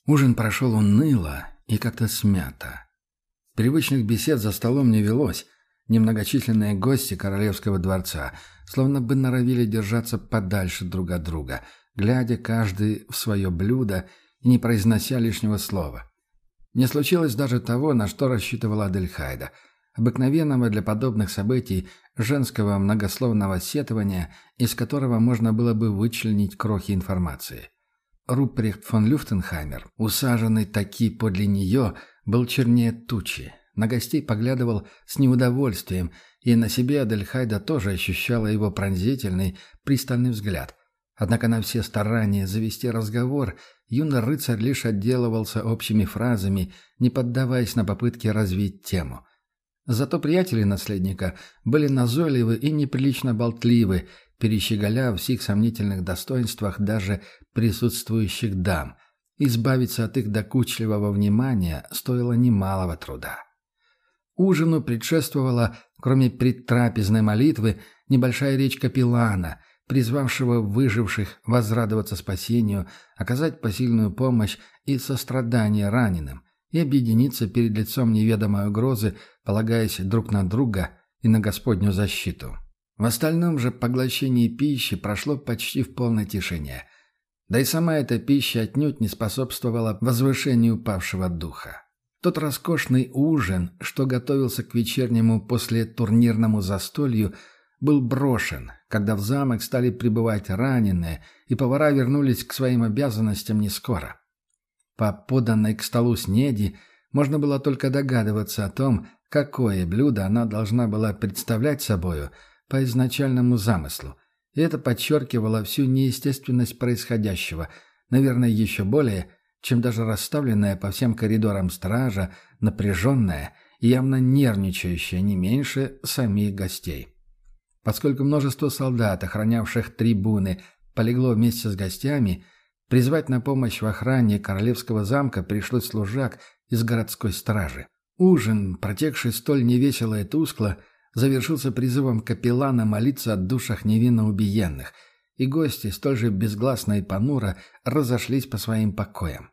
Ужин прошел уныло и как-то смято. Привычных бесед за столом не велось. Немногочисленные гости королевского дворца словно бы норовили держаться подальше друг от друга, глядя каждый в свое блюдо и не произнося лишнего слова. Не случилось даже того, на что рассчитывала Адельхайда, обыкновенного для подобных событий женского многословного сетования, из которого можно было бы вычленить крохи информации. Рупрехт фон Люфтенхаймер, усаженный таки подле нее, был чернее тучи. На гостей поглядывал с неудовольствием, и на себе Адельхайда тоже ощущала его пронзительный, пристальный взгляд. Однако на все старания завести разговор юный рыцарь лишь отделывался общими фразами, не поддаваясь на попытки развить тему. Зато приятели наследника были назойливы и неприлично болтливы, перещеголяв в сих сомнительных достоинствах даже присутствующих дам. Избавиться от их докучливого внимания стоило немалого труда. Ужину предшествовала, кроме предтрапезной молитвы, небольшая речь капеллана, призвавшего выживших возрадоваться спасению, оказать посильную помощь и сострадание раненым, и объединиться перед лицом неведомой угрозы, полагаясь друг на друга и на Господню защиту. В остальном же поглощение пищи прошло почти в полной тишине. Да и сама эта пища отнюдь не способствовала возвышению упавшего духа. Тот роскошный ужин, что готовился к вечернему послетурнирному застолью, был брошен, когда в замок стали прибывать раненые, и повара вернулись к своим обязанностям не скоро. По поданной к столу снеди можно было только догадываться о том, какое блюдо она должна была представлять собою по изначальному замыслу, и это подчеркивало всю неестественность происходящего, наверное, еще более, чем даже расставленная по всем коридорам стража, напряженная и явно нервничающая не меньше самих гостей. Поскольку множество солдат, охранявших трибуны, полегло вместе с гостями, призвать на помощь в охране королевского замка пришлось служак из городской стражи. Ужин, протекший столь невесело и тускло, завершился призывом капеллана молиться о душах невинно убиенных, и гости столь же безгласно и понуро разошлись по своим покоям.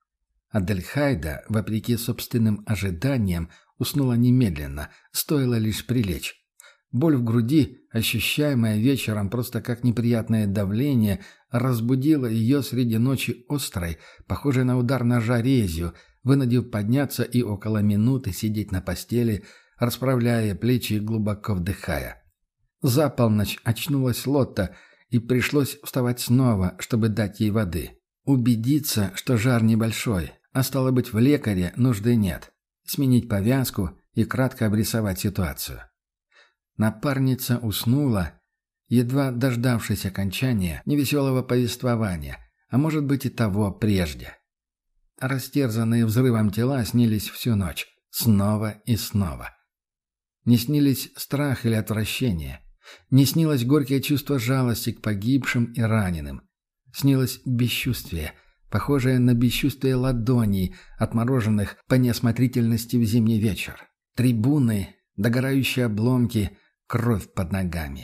Адельхайда, вопреки собственным ожиданиям, уснула немедленно, стоило лишь прилечь. Боль в груди, ощущаемая вечером просто как неприятное давление, разбудила ее среди ночи острой, похожей на удар ножа резью, вынудив подняться и около минуты сидеть на постели, расправляя плечи и глубоко вдыхая. За полночь очнулась Лотта, и пришлось вставать снова, чтобы дать ей воды. Убедиться, что жар небольшой, а стало быть, в лекаре нужды нет. Сменить повязку и кратко обрисовать ситуацию. Напарница уснула, едва дождавшись окончания невеселого повествования, а может быть и того прежде. Растерзанные взрывом тела снились всю ночь, снова и снова. Не снились страх или отвращение, не снилось горькое чувство жалости к погибшим и раненым. Снилось бесчувствие, похожее на бесчувствие ладоней, отмороженных по неосмотрительности в зимний вечер. Трибуны, догорающие обломки, кровь под ногами.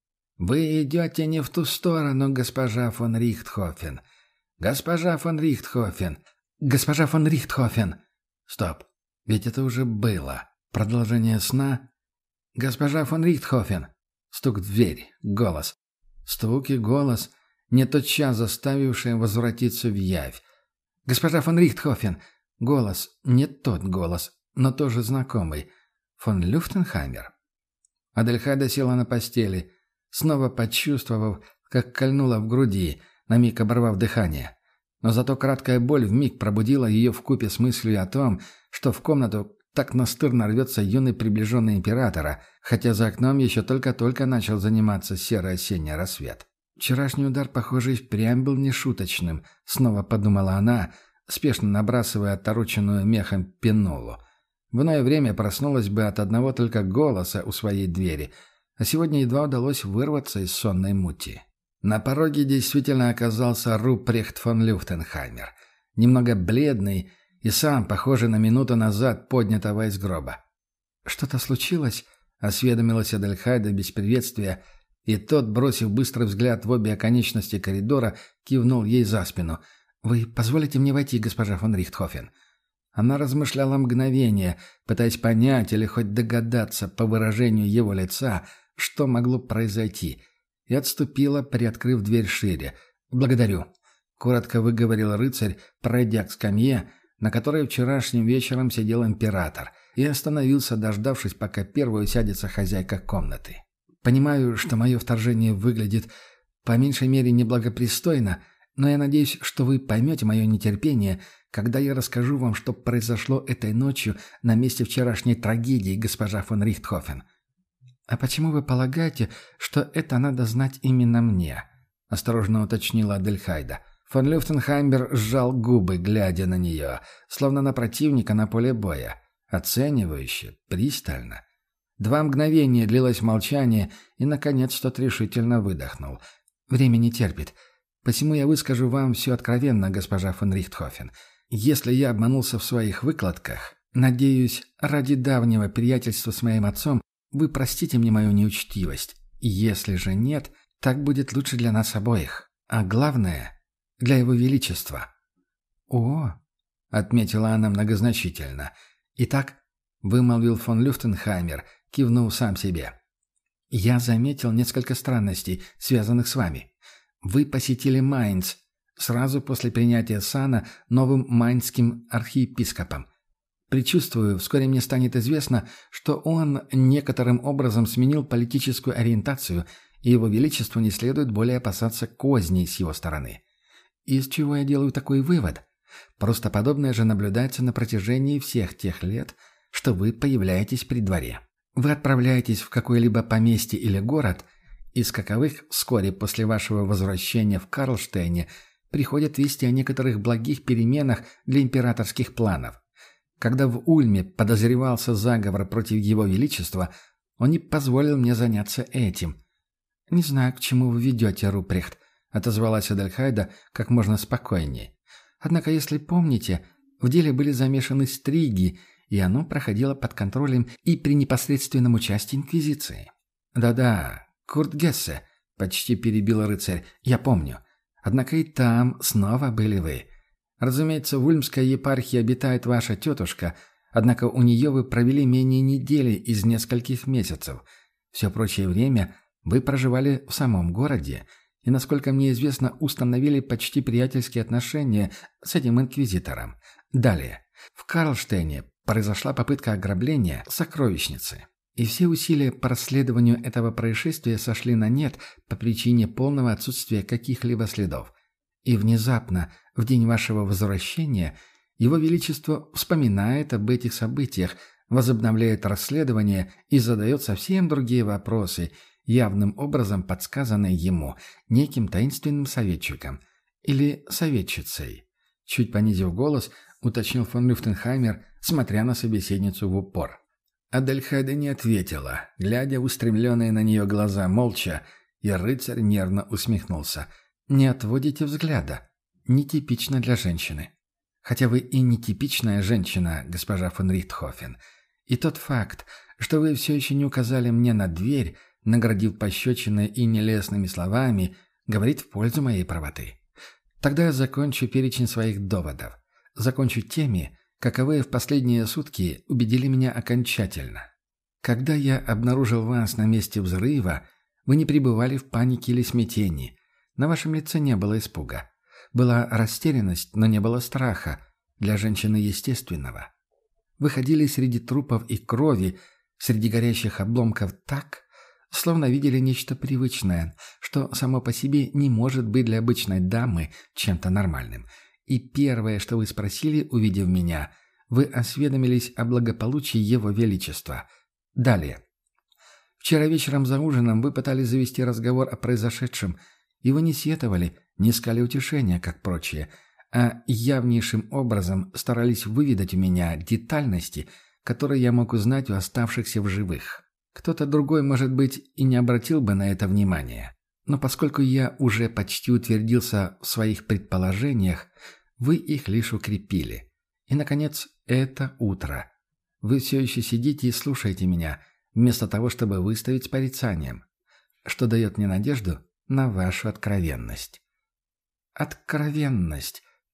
«Вы идете не в ту сторону, госпожа фон Рихтхофен. Госпожа фон Рихтхофен. Госпожа фон Рихтхофен!» Стоп, ведь это уже было. Продолжение сна. «Госпожа фон Рихтхофен!» Стук в дверь, голос. Стук и голос, не тотчас заставившие возвратиться в явь. «Госпожа фон Рихтхофен!» Голос, не тот голос, но тоже знакомый. «Фон Люфтенхаймер?» Адельхайда села на постели, снова почувствовав, как кольнула в груди, на миг оборвав дыхание. Но зато краткая боль вмиг пробудила ее вкупе с мыслью о том, что в комнату так настырно рвется юный приближенный императора, хотя за окном еще только-только начал заниматься серый осенний рассвет. «Вчерашний удар, похоже, и впрямь был нешуточным», — снова подумала она, спешно набрасывая отороченную мехом пенолу. В иное время проснулась бы от одного только голоса у своей двери, а сегодня едва удалось вырваться из сонной мути. На пороге действительно оказался Рупрехт фон Люфтенхаймер, немного бледный и сам, похожий на минуту назад поднятого из гроба. «Что-то случилось?» — осведомилась Адельхайда без приветствия, и тот, бросив быстрый взгляд в обе оконечности коридора, кивнул ей за спину. «Вы позволите мне войти, госпожа фон Рихтхофен?» Она размышляла мгновение, пытаясь понять или хоть догадаться по выражению его лица, что могло произойти, и отступила, приоткрыв дверь шире. «Благодарю», — коротко выговорил рыцарь, пройдя к скамье, на которой вчерашним вечером сидел император, и остановился, дождавшись, пока первой усядется хозяйка комнаты. «Понимаю, что мое вторжение выглядит по меньшей мере неблагопристойно, но я надеюсь, что вы поймете мое нетерпение, когда я расскажу вам, что произошло этой ночью на месте вчерашней трагедии, госпожа фон Рихтхофен». «А почему вы полагаете, что это надо знать именно мне?» — осторожно уточнила Адельхайда. Фон Люфтенхаймер сжал губы, глядя на нее, словно на противника на поле боя, оценивающе, пристально. 2 мгновения длилось молчание, и, наконец, тот решительно выдохнул. «Время не терпит. Посему я выскажу вам все откровенно, госпожа фон Рихтхофен. Если я обманулся в своих выкладках, надеюсь, ради давнего приятельства с моим отцом вы простите мне мою неучтивость. Если же нет, так будет лучше для нас обоих. А главное, для его величества». «О!» — отметила она многозначительно. «Итак», — вымолвил фон Люфтенхаймер, кивнув сам себе. «Я заметил несколько странностей, связанных с вами. Вы посетили Майнц сразу после принятия сана новым майнцским архиепископом. Предчувствую, вскоре мне станет известно, что он некоторым образом сменил политическую ориентацию, и его величеству не следует более опасаться козней с его стороны. Из чего я делаю такой вывод? Просто подобное же наблюдается на протяжении всех тех лет, что вы появляетесь при дворе. Вы отправляетесь в какое-либо поместье или город, из каковых вскоре после вашего возвращения в Карлштейне приходят вести о некоторых благих переменах для императорских планов. Когда в Ульме подозревался заговор против его величества, он не позволил мне заняться этим. «Не знаю, к чему вы ведете, Рупрехт», — отозвалась Адельхайда как можно спокойнее. «Однако, если помните, в деле были замешаны стриги, и оно проходило под контролем и при непосредственном участии Инквизиции». «Да-да, Курт Гессе», — почти перебил рыцарь, — «я помню. Однако и там снова были вы. Разумеется, в Ульмской епархии обитает ваша тетушка, однако у нее вы провели менее недели из нескольких месяцев. Все прочее время вы проживали в самом городе, и, насколько мне известно, установили почти приятельские отношения с этим инквизитором. Далее. В Карлштейне произошла попытка ограбления сокровищницы, и все усилия по расследованию этого происшествия сошли на нет по причине полного отсутствия каких-либо следов. И внезапно, в день вашего возвращения, Его Величество вспоминает об этих событиях, возобновляет расследование и задает совсем другие вопросы, явным образом подсказанные ему неким таинственным советчиком или советчицей. Чуть понизив голос, уточнил фон Люфтенхаймер, смотря на собеседницу в упор. Адельхайда не ответила, глядя в устремленные на нее глаза молча, и рыцарь нервно усмехнулся. «Не отводите взгляда. Нетипично для женщины. Хотя вы и нетипичная женщина, госпожа фон Рихтхофен. И тот факт, что вы все еще не указали мне на дверь, наградив пощечиной и нелестными словами, говорит в пользу моей правоты. Тогда я закончу перечень своих доводов. Закончу теми, каковые в последние сутки убедили меня окончательно. Когда я обнаружил вас на месте взрыва, вы не пребывали в панике или смятении. На вашем лице не было испуга. Была растерянность, но не было страха, для женщины естественного. Вы ходили среди трупов и крови, среди горящих обломков так, словно видели нечто привычное, что само по себе не может быть для обычной дамы чем-то нормальным. И первое, что вы спросили, увидев меня, вы осведомились о благополучии Его Величества. Далее. Вчера вечером за ужином вы пытались завести разговор о произошедшем, и вы не сетовали, не искали утешения, как прочие, а явнейшим образом старались выведать у меня детальности, которые я мог узнать у оставшихся в живых. Кто-то другой, может быть, и не обратил бы на это внимания. Но поскольку я уже почти утвердился в своих предположениях, вы их лишь укрепили. И, наконец, это утро. Вы все еще сидите и слушаете меня, вместо того, чтобы выставить с порицанием, что дает мне надежду на вашу откровенность. «Откровенность»,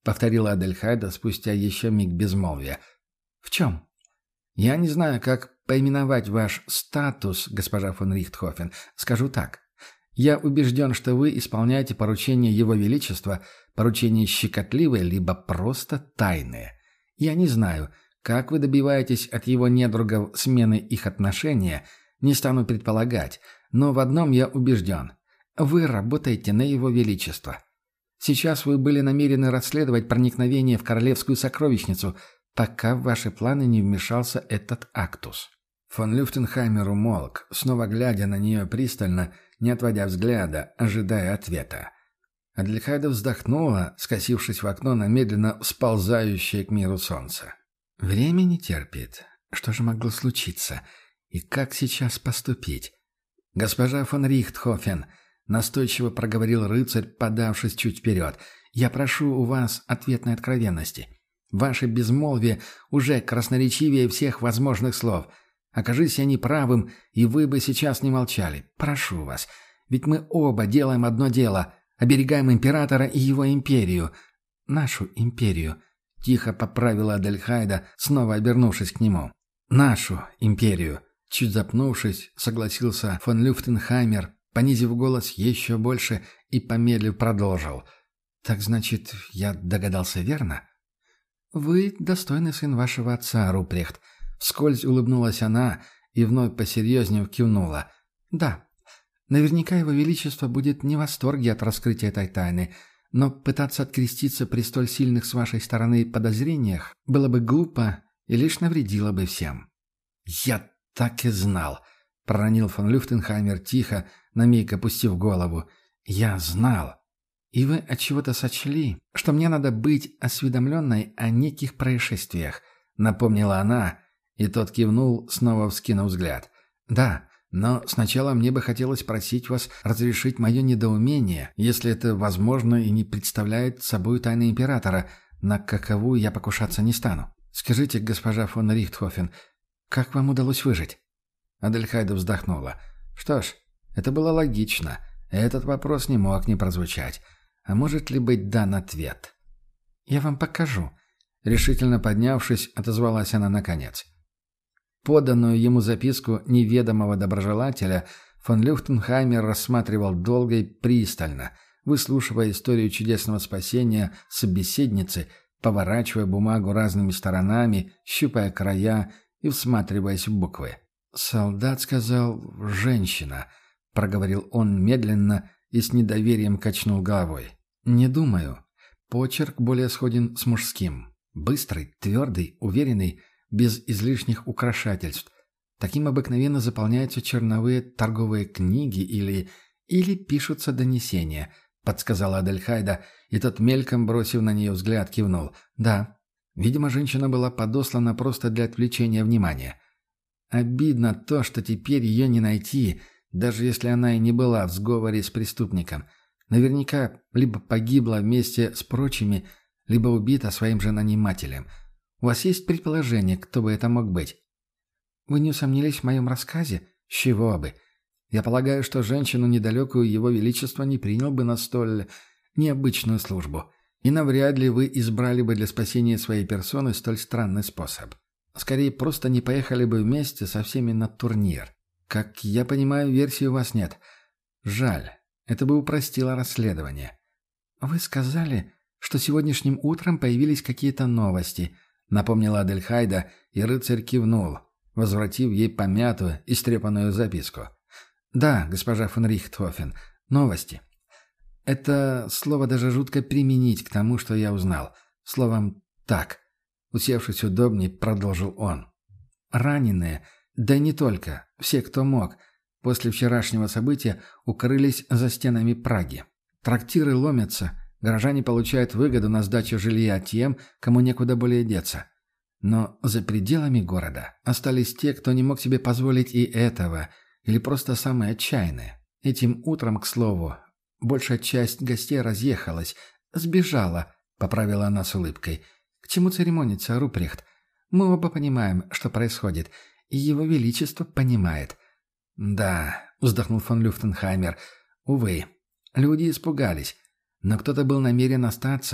— повторила Адельхайда спустя еще миг безмолвия. «В чем?» «Я не знаю, как поименовать ваш статус, госпожа фон Рихтхофен. Скажу так. Я убежден, что вы исполняете поручения Его Величества, поручения щекотливые, либо просто тайные. Я не знаю, как вы добиваетесь от его недругов смены их отношения, не стану предполагать, но в одном я убежден. Вы работаете на Его Величество. Сейчас вы были намерены расследовать проникновение в королевскую сокровищницу, пока в ваши планы не вмешался этот Актус». Фон Люфтенхаймер умолк, снова глядя на нее пристально, не отводя взгляда, ожидая ответа. Адельхайда вздохнула, скосившись в окно на медленно сползающее к миру солнце. «Время не терпит. Что же могло случиться? И как сейчас поступить?» «Госпожа фон Рихтхофен», — настойчиво проговорил рыцарь, подавшись чуть вперед, — «я прошу у вас ответной откровенности. Ваше безмолвие уже красноречивее всех возможных слов. Окажись я неправым, и вы бы сейчас не молчали. Прошу вас. Ведь мы оба делаем одно дело. Оберегаем императора и его империю. Нашу империю», — тихо поправила Адельхайда, снова обернувшись к нему. «Нашу империю», — чуть запнувшись, согласился фон Люфтенхаймер, понизив голос еще больше и помедлив продолжил. «Так значит, я догадался верно?» «Вы достойный сын вашего отца, Рупрехт», — вскользь улыбнулась она и вновь посерьезнее кивнула. «Да, наверняка его величество будет не в восторге от раскрытия этой тайны, но пытаться откреститься при столь сильных с вашей стороны подозрениях было бы глупо и лишь навредило бы всем». «Я так и знал», — проронил фон Люфтенхаймер тихо, на миг опустив голову. «Я знал. И вы отчего-то сочли, что мне надо быть осведомленной о неких происшествиях», — напомнила она, и тот кивнул, снова вскинув взгляд. «Да, но сначала мне бы хотелось просить вас разрешить мое недоумение, если это возможно и не представляет собой тайны императора, на каковую я покушаться не стану. Скажите, госпожа фон Рихтхофен, как вам удалось выжить?» Адельхайда вздохнула. «Что ж, это было логично. Этот вопрос не мог не прозвучать. А может ли быть дан ответ?» «Я вам покажу», — решительно поднявшись, отозвалась она наконец. Поданную ему записку неведомого доброжелателя фон Люфтенхаймер рассматривал долго и пристально, выслушивая историю чудесного спасения собеседницы, поворачивая бумагу разными сторонами, щупая края и всматриваясь в буквы. «Солдат сказал «женщина», — проговорил он медленно и с недоверием качнул головой. «Не думаю. Почерк более сходен с мужским. Быстрый, твердый, уверенный, без излишних украшательств. Таким обыкновенно заполняются черновые торговые книги или пишутся донесения», — подсказала Адельхайда, и тот, мельком бросив на нее взгляд, кивнул. «Да, видимо, женщина была подослана просто для отвлечения внимания. Обидно то, что теперь ее не найти, даже если она и не была в сговоре с преступником. Наверняка либо погибла вместе с прочими, либо убита своим же нанимателем. У вас есть предположение, кто бы это мог быть?» «Вы не усомнились в моем рассказе? С чего бы? Я полагаю, что женщину недалекую Его Величества не принял бы на столь необычную службу. И навряд ли вы избрали бы для спасения своей персоны столь странный способ. Скорее, просто не поехали бы вместе со всеми на турнир. Как я понимаю, версии у вас нет. Жаль, это бы упростило расследование». «Вы сказали, что сегодняшним утром появились какие-то новости», — напомнила Адельхайда, и рыцарь кивнул, возвратив ей помятую, истрепанную записку. «Да, госпожа фон Рихтхофен, новости. Это слово даже жутко применить к тому, что я узнал. Словом «так». Усевшись удобнее, продолжил он. «Раненые, да и не только, все, кто мог, после вчерашнего события укрылись за стенами Праги. Трактиры ломятся, горожане получают выгоду на сдачу жилья тем, кому некуда более деться. Но за пределами города остались те, кто не мог себе позволить и этого, или просто самые отчаянные. Этим утром, к слову, большая часть гостей разъехалась, сбежала», — поправила она с улыбкой. «К чему церемониться, Рупрехт? Мы оба понимаем, что происходит, и Его Величество понимает». «Да», — вздохнул фон Люфтенхаймер, — «увы, люди испугались, но кто-то был намерен остаться,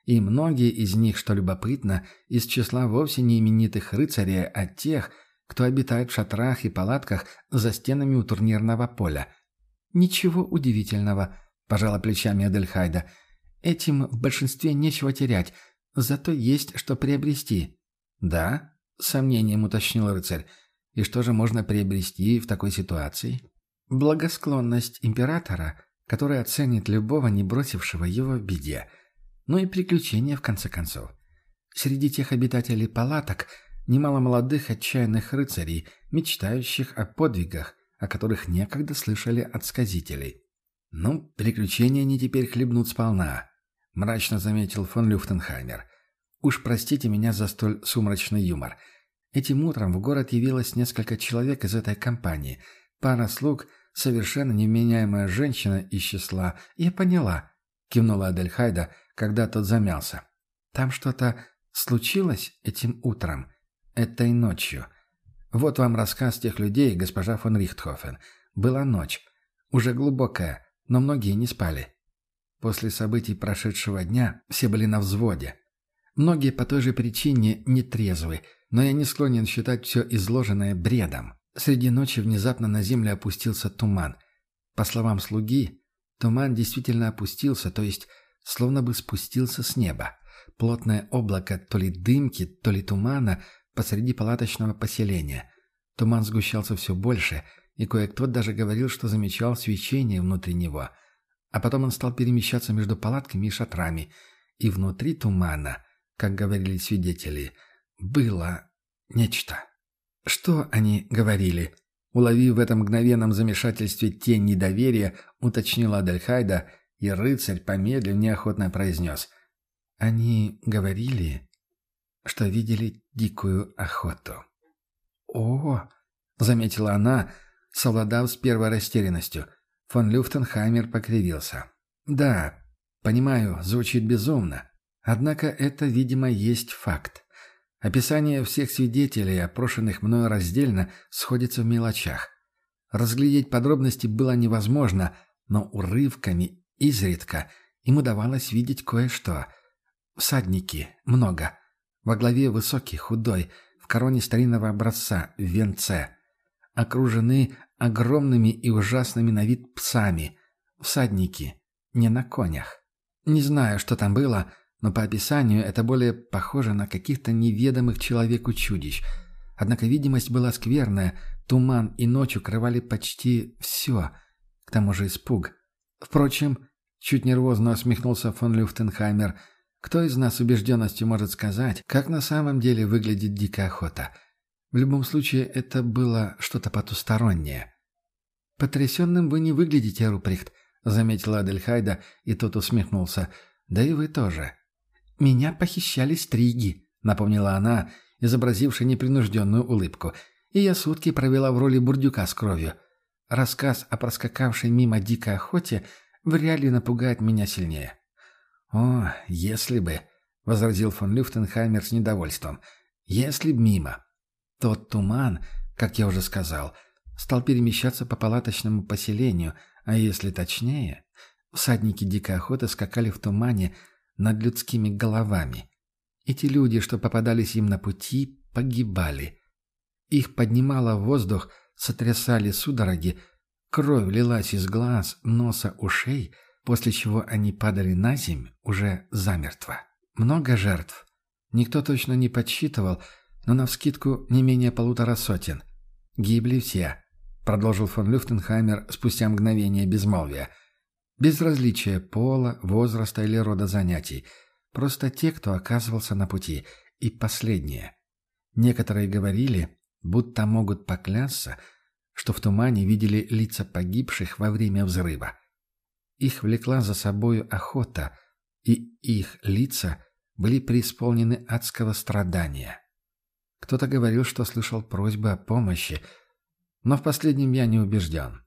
И многие из них, что любопытно, из числа вовсе не именитых рыцарей, а тех, кто обитает в шатрах и палатках за стенами у турнирного поля. «Ничего удивительного», – пожала плечами Адельхайда. «Этим в большинстве нечего терять, зато есть что приобрести». «Да?» – с сомнением уточнил рыцарь. «И что же можно приобрести в такой ситуации?» «Благосклонность императора, который оценит любого, не бросившего его в беде. Ну и приключения, в конце концов. Среди тех обитателей палаток немало молодых отчаянных рыцарей, мечтающих о подвигах, о которых некогда слышали от сказителей». «Ну, приключения они теперь хлебнут сполна», — мрачно заметил фон Люфтенхаймер. «Уж простите меня за столь сумрачный юмор. Этим утром в город явилось несколько человек из этой компании. Пара слуг, совершенно невменяемая женщина из числа. Я поняла», — кивнула Адельхайда, когда тот замялся. «Там что-то случилось этим утром, этой ночью. Вот вам рассказ тех людей, госпожа фон Рихтхофен. Была ночь, уже глубокая, но многие не спали. После событий прошедшего дня все были на взводе. Многие по той же причине нетрезвы, но я не склонен считать все изложенное бредом. Среди ночи внезапно на землю опустился туман. По словам слуги, туман действительно опустился, то есть словно бы спустился с неба. Плотное облако то ли дымки, то ли тумана посреди палаточного поселения. Туман сгущался все больше, и кое-кто даже говорил, что замечал свечение внутри него. А потом он стал перемещаться между палатками и шатрами, и внутри тумана, как говорили свидетели, было нечто. Что они говорили? Уловив в этом мгновенном замешательстве тень недоверия, уточнила Адельхайда, и рыцарь, помедлив, неохотно произнес. Они говорили, что видели дикую охоту. «О!» — заметила она, совладав с первой растерянностью. Фон Люфтенхаймер покривился. «Да, понимаю, звучит безумно. Однако это, видимо, есть факт. Описание всех свидетелей, опрошенных мною раздельно, сходится в мелочах. Разглядеть подробности было невозможно, но урывками, изредка, им удавалось видеть кое-что. Всадники, много. Во главе высокий, худой, в короне старинного образца, в венце. Окружены огромными и ужасными на вид псами. Всадники, не на конях. Не знаю, что там было, но по описанию это более похоже на каких-то неведомых человеку чудищ. Однако видимость была скверная, туман и ночь укрывали почти все. К тому же испуг. Впрочем, чуть нервозно усмехнулся фон Люфтенхаймер, кто из нас с убежденностью может сказать, как на самом деле выглядит дикая охота? В любом случае, это было что-то потустороннее. «Потрясенным вы не выглядите, Руприхт», — заметила Адельхайда, и тот усмехнулся. «Да и вы тоже». «Меня похищали стриги», — напомнила она, изобразившая непринужденную улыбку. «И я сутки провела в роли бурдюка с кровью. Рассказ о проскакавшей мимо дикой охоте вряд ли напугает меня сильнее». «О, если бы», — возразил фон Люфтенхаймер с недовольством, — «если б мимо». Тот туман, как я уже сказал, стал перемещаться по палаточному поселению, а если точнее, всадники дикой охоты скакали в тумане над людскими головами. Эти люди, что попадались им на пути, погибали. Их поднимало в воздух, сотрясали судороги, кровь лилась из глаз, носа, ушей, после чего они падали на земь уже замертво. Много жертв. Никто точно не подсчитывал, но навскидку не менее 1,5 сотен. Гибли все, продолжил фон Люфтенхаймер спустя мгновение безмолвия. Без различия пола, возраста или рода занятий. Просто те, кто оказывался на пути. И последнее. Некоторые говорили, будто могут поклясться, что в тумане видели лица погибших во время взрыва. Их влекла за собою охота, и их лица были преисполнены адского страдания. Кто-то говорил, что слышал просьбы о помощи, но в последнем я не убежден.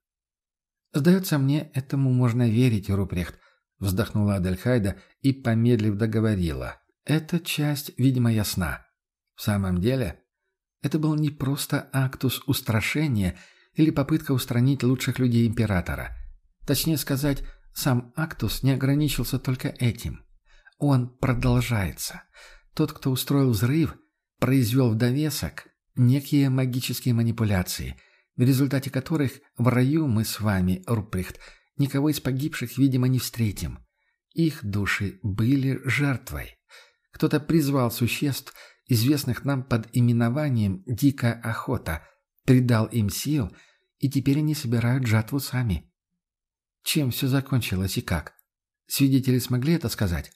«Сдается мне, этому можно верить, Рупрехт», — вздохнула Адельхайда и, помедлив, договорила. «Эта часть, видимо, ясна. В самом деле, это был не просто актус устрашения или попытка устранить лучших людей императора. Точнее сказать, сам актус не ограничился только этим. Он продолжается. Тот, кто устроил взрыв, произвел в довесок некие магические манипуляции, в результате которых в раю мы с вами, Руприхт, никого из погибших, видимо, не встретим. Их души были жертвой. Кто-то призвал существ, известных нам под именованием «Дикая охота», придал им сил, и теперь они собирают жатву сами. Чем все закончилось и как? Свидетели смогли это сказать?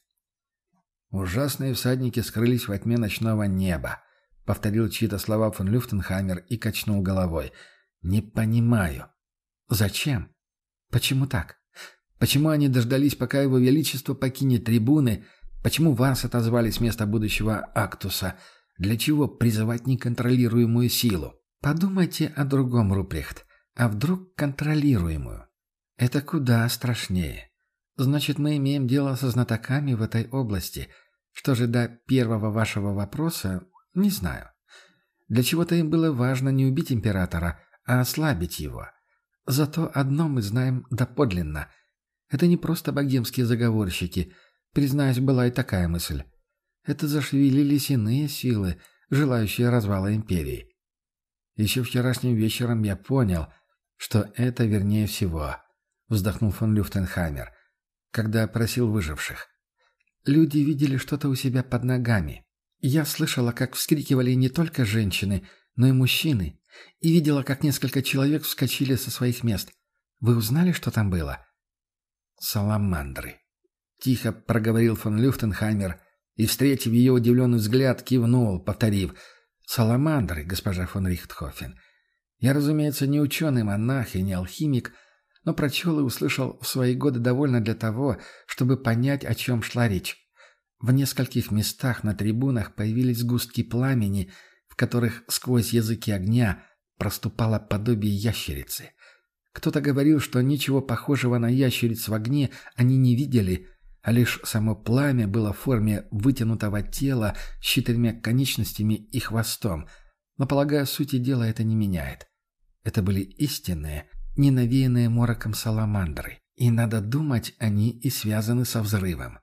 «Ужасные всадники скрылись во тьме ночного неба», — повторил чьи-то слова фон Люфтенхаймер и качнул головой. «Не понимаю». «Зачем? Почему так? Почему они дождались, пока его величество покинет трибуны? Почему вас отозвали с места будущего Актуса? Для чего призывать неконтролируемую силу?» Подумайте о другом, Руприхт. А вдруг контролируемую? Это куда страшнее. Значит, мы имеем дело со знатоками в этой области. Что же до первого вашего вопроса, не знаю. Для чего-то им было важно не убить императора, а ослабить его. Зато одно мы знаем доподлинно. Это не просто богемские заговорщики. Признаюсь, была и такая мысль. Это зашевелились иные силы, желающие развала империи. «Еще вчерашним вечером я понял, что это вернее всего», — вздохнул фон Люфтенхаймер, когда опросил выживших. «Люди видели что-то у себя под ногами. Я слышала, как вскрикивали не только женщины, но и мужчины, и видела, как несколько человек вскочили со своих мест. Вы узнали, что там было?» «Саламандры», — тихо проговорил фон Люфтенхаймер и, встретив ее удивленный взгляд, кивнул, повторив: «Саламандры, госпожа фон Рихтхофен. Я, разумеется, не ученый-монах и не алхимик, но прочел и услышал в свои годы довольно для того, чтобы понять, о чем шла речь. В нескольких местах на трибунах появились сгустки пламени, в которых сквозь языки огня проступало подобие ящерицы. Кто-то говорил, что ничего похожего на ящериц в огне они не видели, а лишь само пламя было в форме вытянутого тела с 4 конечностями и хвостом. Но, полагаю, сути дела это не меняет. Это были истинные, ненавеянные мороком саламандры. И, надо думать, они и связаны со взрывом.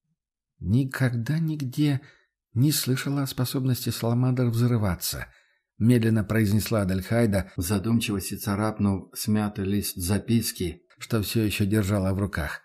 «Никогда нигде не слышала о способности саламандр взрываться», — медленно произнесла Адельхайда, в задумчивости царапнув смятый лист записки, что все еще держала в руках.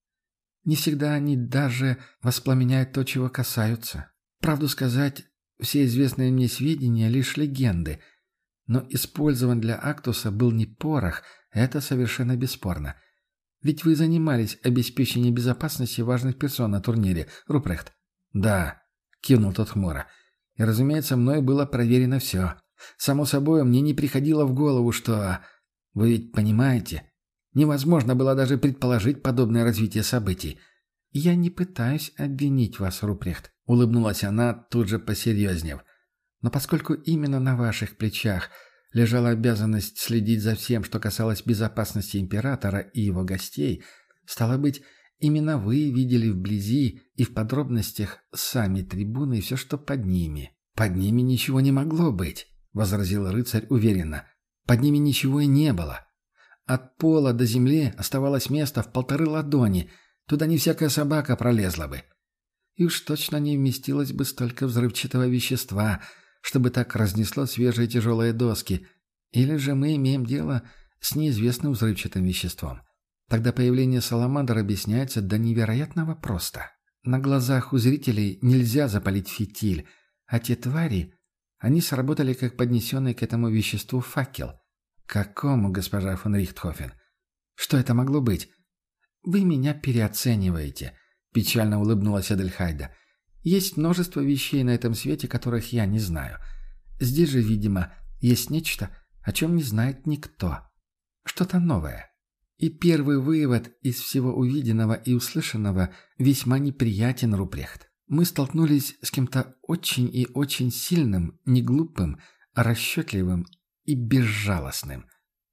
«Не всегда они даже воспламеняют то, чего касаются. Правду сказать, все известные мне сведения — лишь легенды. Но использован для Актуса был не порох, это совершенно бесспорно. Ведь вы занимались обеспечением безопасности важных персон на турнире, Рупрехт?» «Да», — кивнул тот хмуро. «И, разумеется, мной было проверено все. Само собой, мне не приходило в голову, что... Вы ведь понимаете, невозможно было даже предположить подобное развитие событий». «Я не пытаюсь обвинить вас, Рупрехт», — улыбнулась она, тут же посерьезнев. «Но поскольку именно на ваших плечах лежала обязанность следить за всем, что касалось безопасности императора и его гостей, стало быть, именно вы видели вблизи и в подробностях сами трибуны и все, что под ними». «Под ними ничего не могло быть», — возразил рыцарь уверенно. «Под ними ничего и не было. От пола до земли оставалось место в 1,5 ладони, туда не всякая собака пролезла бы. И уж точно не вместилось бы столько взрывчатого вещества, чтобы так разнесло свежие тяжелые доски. Или же мы имеем дело с неизвестным взрывчатым веществом. Тогда появление саламандр объясняется до невероятного просто. На глазах у зрителей нельзя запалить фитиль, а те твари, они сработали как поднесенный к этому веществу факел. Какому, госпожа фон Рихтхофен? Что это могло быть? Вы меня переоцениваете, печально улыбнулась Адельхайда. Есть множество вещей на этом свете, которых я не знаю. Здесь же, видимо, есть нечто, о чем не знает никто. Что-то новое. И первый вывод из всего увиденного и услышанного весьма неприятен, Рупрехт. Мы столкнулись с кем-то очень и очень сильным, не глупым, а расчетливым и безжалостным.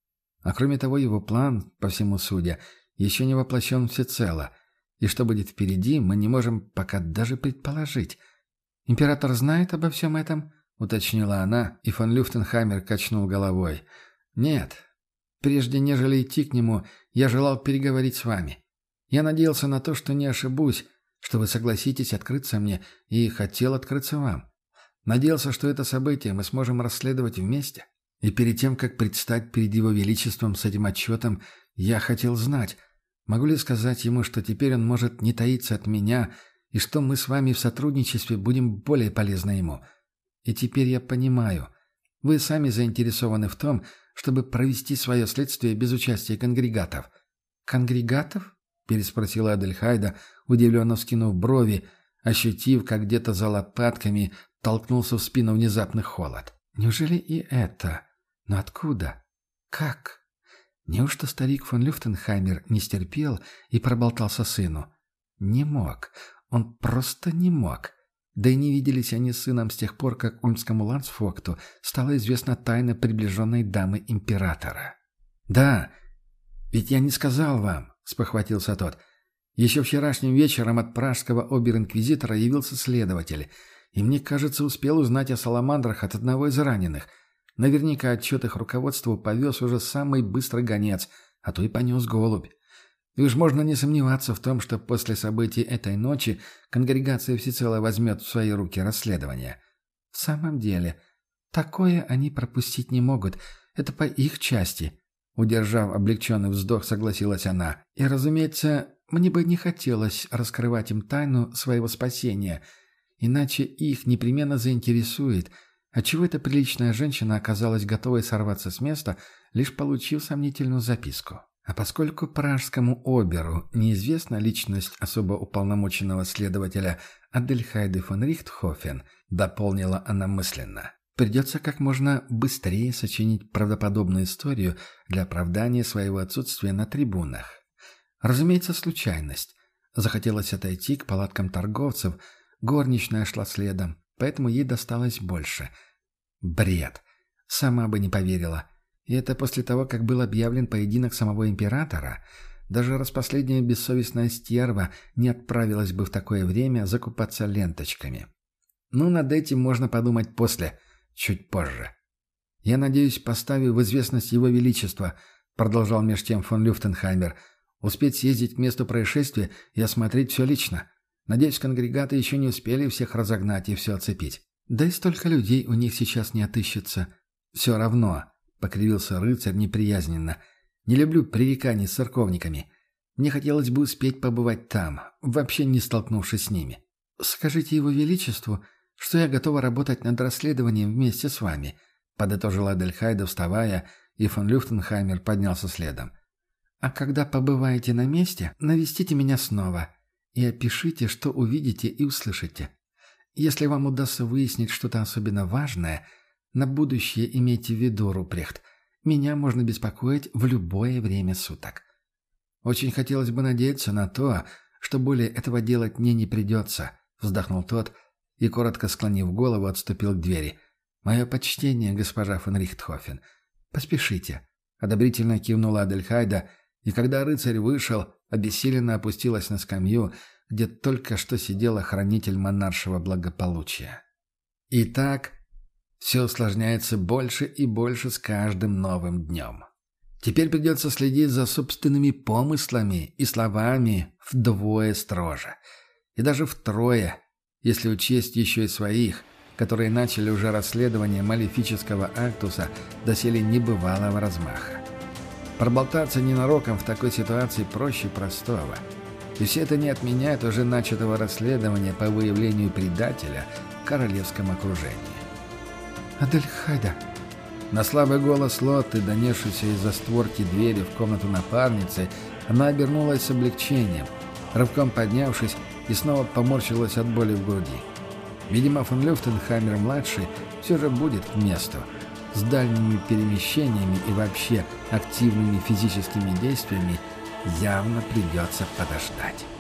А кроме того, его план, по всему судя, еще не воплощен всецело, и что будет впереди, мы не можем пока даже предположить. «Император знает обо всем этом?» — уточнила она, и фон Люфтенхаймер качнул головой. «Нет. Прежде нежели идти к нему, я желал переговорить с вами. Я надеялся на то, что не ошибусь, что вы согласитесь открыться мне, и хотел открыться вам. Надеялся, что это событие мы сможем расследовать вместе. И перед тем, как предстать перед его величеством с этим отчетом, я хотел знать, могу ли сказать ему, что теперь он может не таиться от меня, и что мы с вами в сотрудничестве будем более полезны ему. И теперь я понимаю, вы сами заинтересованы в том, чтобы провести свое следствие без участия конгрегатов». «Конгрегатов?» — переспросила Адельхайда, удивленно вскинув брови, ощутив, как где-то за лопатками толкнулся в спину внезапный холод. «Неужели и это? Но откуда? Как? Неужто старик фон Люфтенхаймер не стерпел и проболтался сыну? Не мог. Он просто не мог. Да и не виделись они с сыном с тех пор, как ульмскому ландсфокту стала известна тайна приближенной дамы императора». «Да, ведь я не сказал вам», — спохватился тот. «Еще вчерашним вечером от пражского обер-инквизитора явился следователь, и, мне кажется, успел узнать о саламандрах от одного из раненых. Наверняка отчет их руководству повез уже самый быстрый гонец, а то и понес голубь. И уж можно не сомневаться в том, что после событий этой ночи конгрегация всецело возьмет в свои руки расследование. В самом деле, такое они пропустить не могут. Это по их части». Удержав облегченный вздох, согласилась она. «И, разумеется, мне бы не хотелось раскрывать им тайну своего спасения, иначе их непременно заинтересует, отчего эта приличная женщина оказалась готовой сорваться с места, лишь получив сомнительную записку. А поскольку пражскому оберу неизвестна личность особо уполномоченного следователя Адельхайды фон Рихтхофен, дополнила она мысленно, придется как можно быстрее сочинить правдоподобную историю для оправдания своего отсутствия на трибунах. Разумеется, случайность. Захотелось отойти к палаткам торговцев, горничная шла следом, поэтому ей досталось больше. Бред. Сама бы не поверила. И это после того, как был объявлен поединок самого императора. Даже распоследняя бессовестная стерва не отправилась бы в такое время закупаться ленточками. Ну, над этим можно подумать после, чуть позже. «Я надеюсь, поставив в известность его величества», — продолжал меж тем фон Люфтенхаймер, «успеть съездить к месту происшествия и осмотреть все лично. Надеюсь, конгрегаты еще не успели всех разогнать и все оцепить. Да и столько людей у них сейчас не отыщется. Все равно», — покривился рыцарь неприязненно, «не люблю пререканий с церковниками. Мне хотелось бы успеть побывать там, вообще не столкнувшись с ними. Скажите его величеству, что я готова работать над расследованием вместе с вами», — подытожила Адельхайда, вставая, и фон Люфтенхаймер поднялся следом. «А когда побываете на месте, навестите меня снова и опишите, что увидите и услышите. Если вам удастся выяснить что-то особенно важное, на будущее имейте в виду, Рупрехт, меня можно беспокоить в любое время суток». «Очень хотелось бы надеяться на то, что более этого делать мне не придется», — вздохнул тот и, коротко склонив голову, отступил к двери. «Мое почтение, госпожа фон Рихтхофен. Поспешите», — одобрительно кивнула Адельхайда, и когда рыцарь вышел, обессиленно опустилась на скамью, где только что сидел хранитель монаршего благополучия. Итак, все усложняется больше и больше с каждым новым днем. Теперь придется следить за собственными помыслами и словами вдвое строже. И даже втрое, если учесть еще и своих, которые начали уже расследование малефического актуса доселе небывалого размаха. Проболтаться ненароком в такой ситуации проще простого. И все это не отменяет уже начатого расследования по выявлению предателя в королевском окружении. «Адельхайда!» На слабый голос Лотты, донесшийся из-за створки двери в комнату напарницы, она обернулась с облегчением, рывком поднявшись, и снова поморщилась от боли в груди. Видимо, фон Люфтенхаймер-младший все же будет к месту. С дальними перемещениями и вообще активными физическими действиями явно придется подождать.